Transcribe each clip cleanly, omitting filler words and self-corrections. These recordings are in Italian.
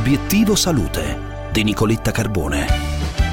Obiettivo Salute di Nicoletta Carbone.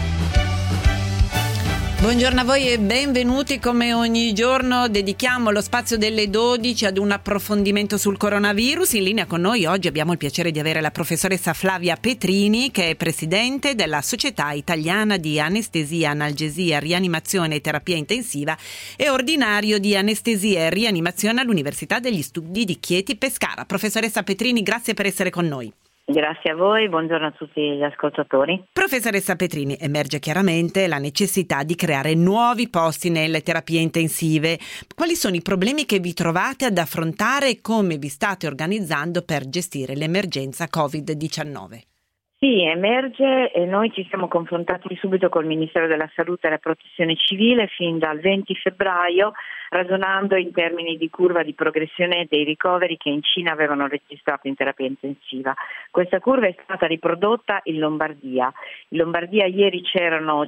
Buongiorno a voi e benvenuti. Come ogni giorno dedichiamo lo spazio delle 12 ad un approfondimento sul coronavirus. In linea con noi oggi abbiamo il piacere di avere la professoressa Flavia Petrini, che è presidente della Società Italiana di Anestesia, Analgesia, Rianimazione e Terapia Intensiva e ordinario di Anestesia e Rianimazione all'Università degli Studi di Chieti-Pescara. Professoressa Petrini, grazie per essere con noi. Grazie a voi, buongiorno a tutti gli ascoltatori. Professoressa Petrini, emerge chiaramente la necessità di creare nuovi posti nelle terapie intensive. Quali sono i problemi che vi trovate ad affrontare e come vi state organizzando per gestire l'emergenza Covid-19? Sì, emerge e noi ci siamo confrontati subito col Ministero della Salute e la Protezione Civile fin dal 20 febbraio, ragionando in termini di curva di progressione dei ricoveri che in Cina avevano registrato in terapia intensiva. Questa curva è stata riprodotta in Lombardia. In Lombardia ieri c'erano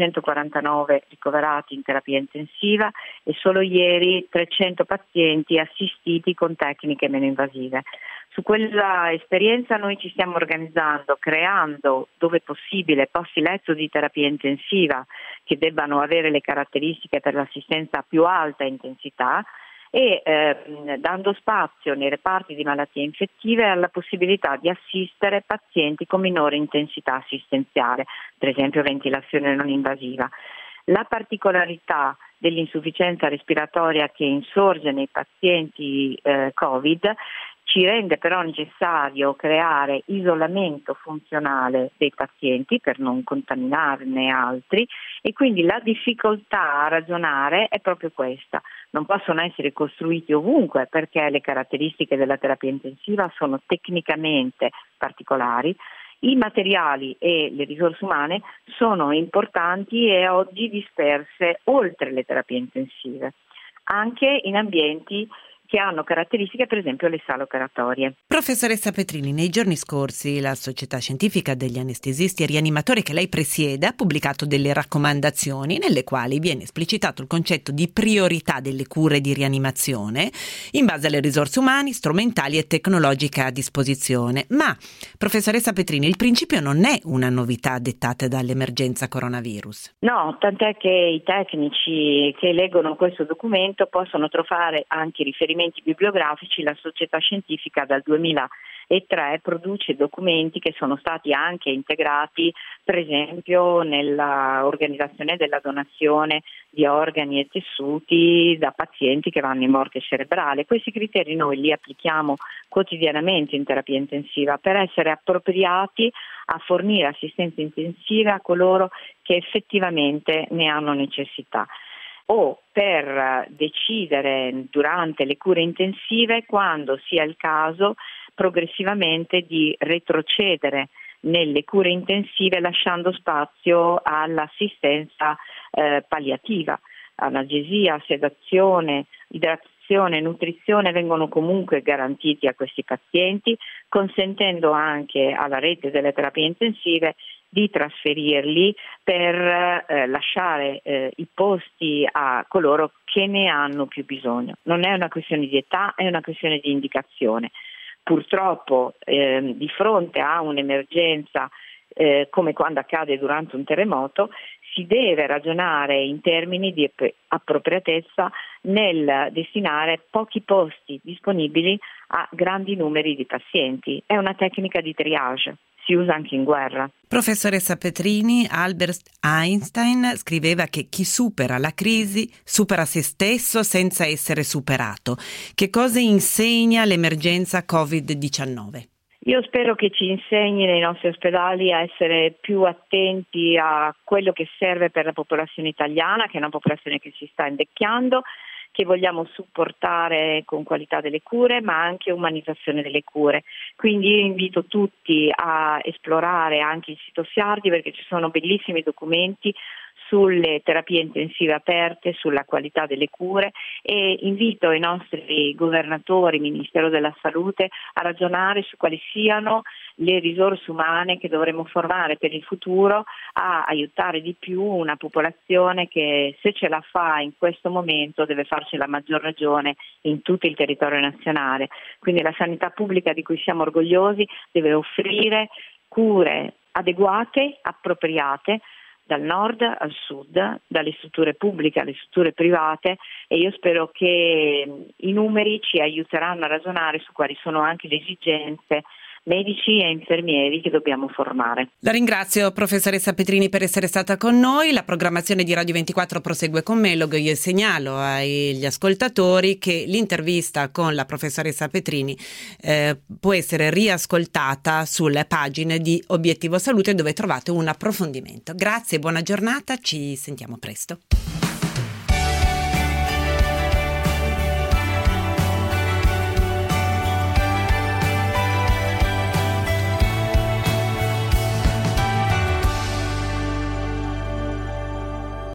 549 ricoverati in terapia intensiva e solo ieri 300 pazienti assistiti con tecniche meno invasive. Su quella esperienza noi ci stiamo organizzando, creando dove possibile posti letto di terapia intensiva che debbano avere le caratteristiche per l'assistenza a più alta intensità e dando spazio nei reparti di malattie infettive alla possibilità di assistere pazienti con minore intensità assistenziale, per esempio ventilazione non invasiva. La particolarità dell'insufficienza respiratoria che insorge nei pazienti Covid ci rende però necessario creare isolamento funzionale dei pazienti per non contaminarne altri e quindi la difficoltà a ragionare è proprio questa. Non possono essere costruiti ovunque perché le caratteristiche della terapia intensiva sono tecnicamente particolari. I materiali e le risorse umane sono importanti e oggi disperse oltre le terapie intensive, anche in ambienti che hanno caratteristiche, per esempio le sale operatorie. Professoressa Petrini, nei giorni scorsi la Società Scientifica degli Anestesisti e Rianimatori che lei presiede ha pubblicato delle raccomandazioni nelle quali viene esplicitato il concetto di priorità delle cure di rianimazione in base alle risorse umane, strumentali e tecnologiche a disposizione. Ma, professoressa Petrini, il principio non è una novità dettata dall'emergenza coronavirus. No, tant'è che i tecnici che leggono questo documento possono trovare anche riferimenti bibliografici. La società scientifica dal 2003 produce documenti che sono stati anche integrati, per esempio, nella organizzazione della donazione di organi e tessuti da pazienti che vanno in morte cerebrale. Questi criteri noi li applichiamo quotidianamente in terapia intensiva per essere appropriati a fornire assistenza intensiva a coloro che effettivamente ne hanno necessità, o per decidere durante le cure intensive, quando sia il caso, progressivamente di retrocedere nelle cure intensive lasciando spazio all'assistenza palliativa. Analgesia, sedazione, idratazione, nutrizione vengono comunque garantiti a questi pazienti, consentendo anche alla rete delle terapie intensive di trasferirli per lasciare i posti a coloro che ne hanno più bisogno. Non è una questione di età, è una questione di indicazione. Purtroppo di fronte a un'emergenza come quando accade durante un terremoto, si deve ragionare in termini di appropriatezza nel destinare pochi posti disponibili a grandi numeri di pazienti. È una tecnica di triage, si usa anche in guerra. Professoressa Petrini, Albert Einstein scriveva che chi supera la crisi supera se stesso senza essere superato. Che cosa insegna l'emergenza Covid-19? Io spero che ci insegni nei nostri ospedali a essere più attenti a quello che serve per la popolazione italiana, che è una popolazione che si sta invecchiando, che vogliamo supportare con qualità delle cure, ma anche umanizzazione delle cure. Quindi io invito tutti a esplorare anche il sito Siardi, perché ci sono bellissimi documenti sulle terapie intensive aperte, sulla qualità delle cure, e invito i nostri governatori, Ministero della Salute, a ragionare su quali siano le risorse umane che dovremo formare per il futuro a aiutare di più una popolazione che, se ce la fa in questo momento, deve farcela a maggior ragione in tutto il territorio nazionale. Quindi la sanità pubblica di cui siamo orgogliosi deve offrire cure adeguate, appropriate, dal nord al sud, dalle strutture pubbliche alle strutture private, e io spero che i numeri ci aiuteranno a ragionare su quali sono anche le esigenze medici e infermieri che dobbiamo formare. La ringrazio, professoressa Petrini, per essere stata con noi. La programmazione di Radio 24 prosegue con Melog. Io segnalo agli ascoltatori che l'intervista con la professoressa Petrini può essere riascoltata sulle pagine di Obiettivo Salute, dove trovate un approfondimento. Grazie, buona giornata, ci sentiamo presto.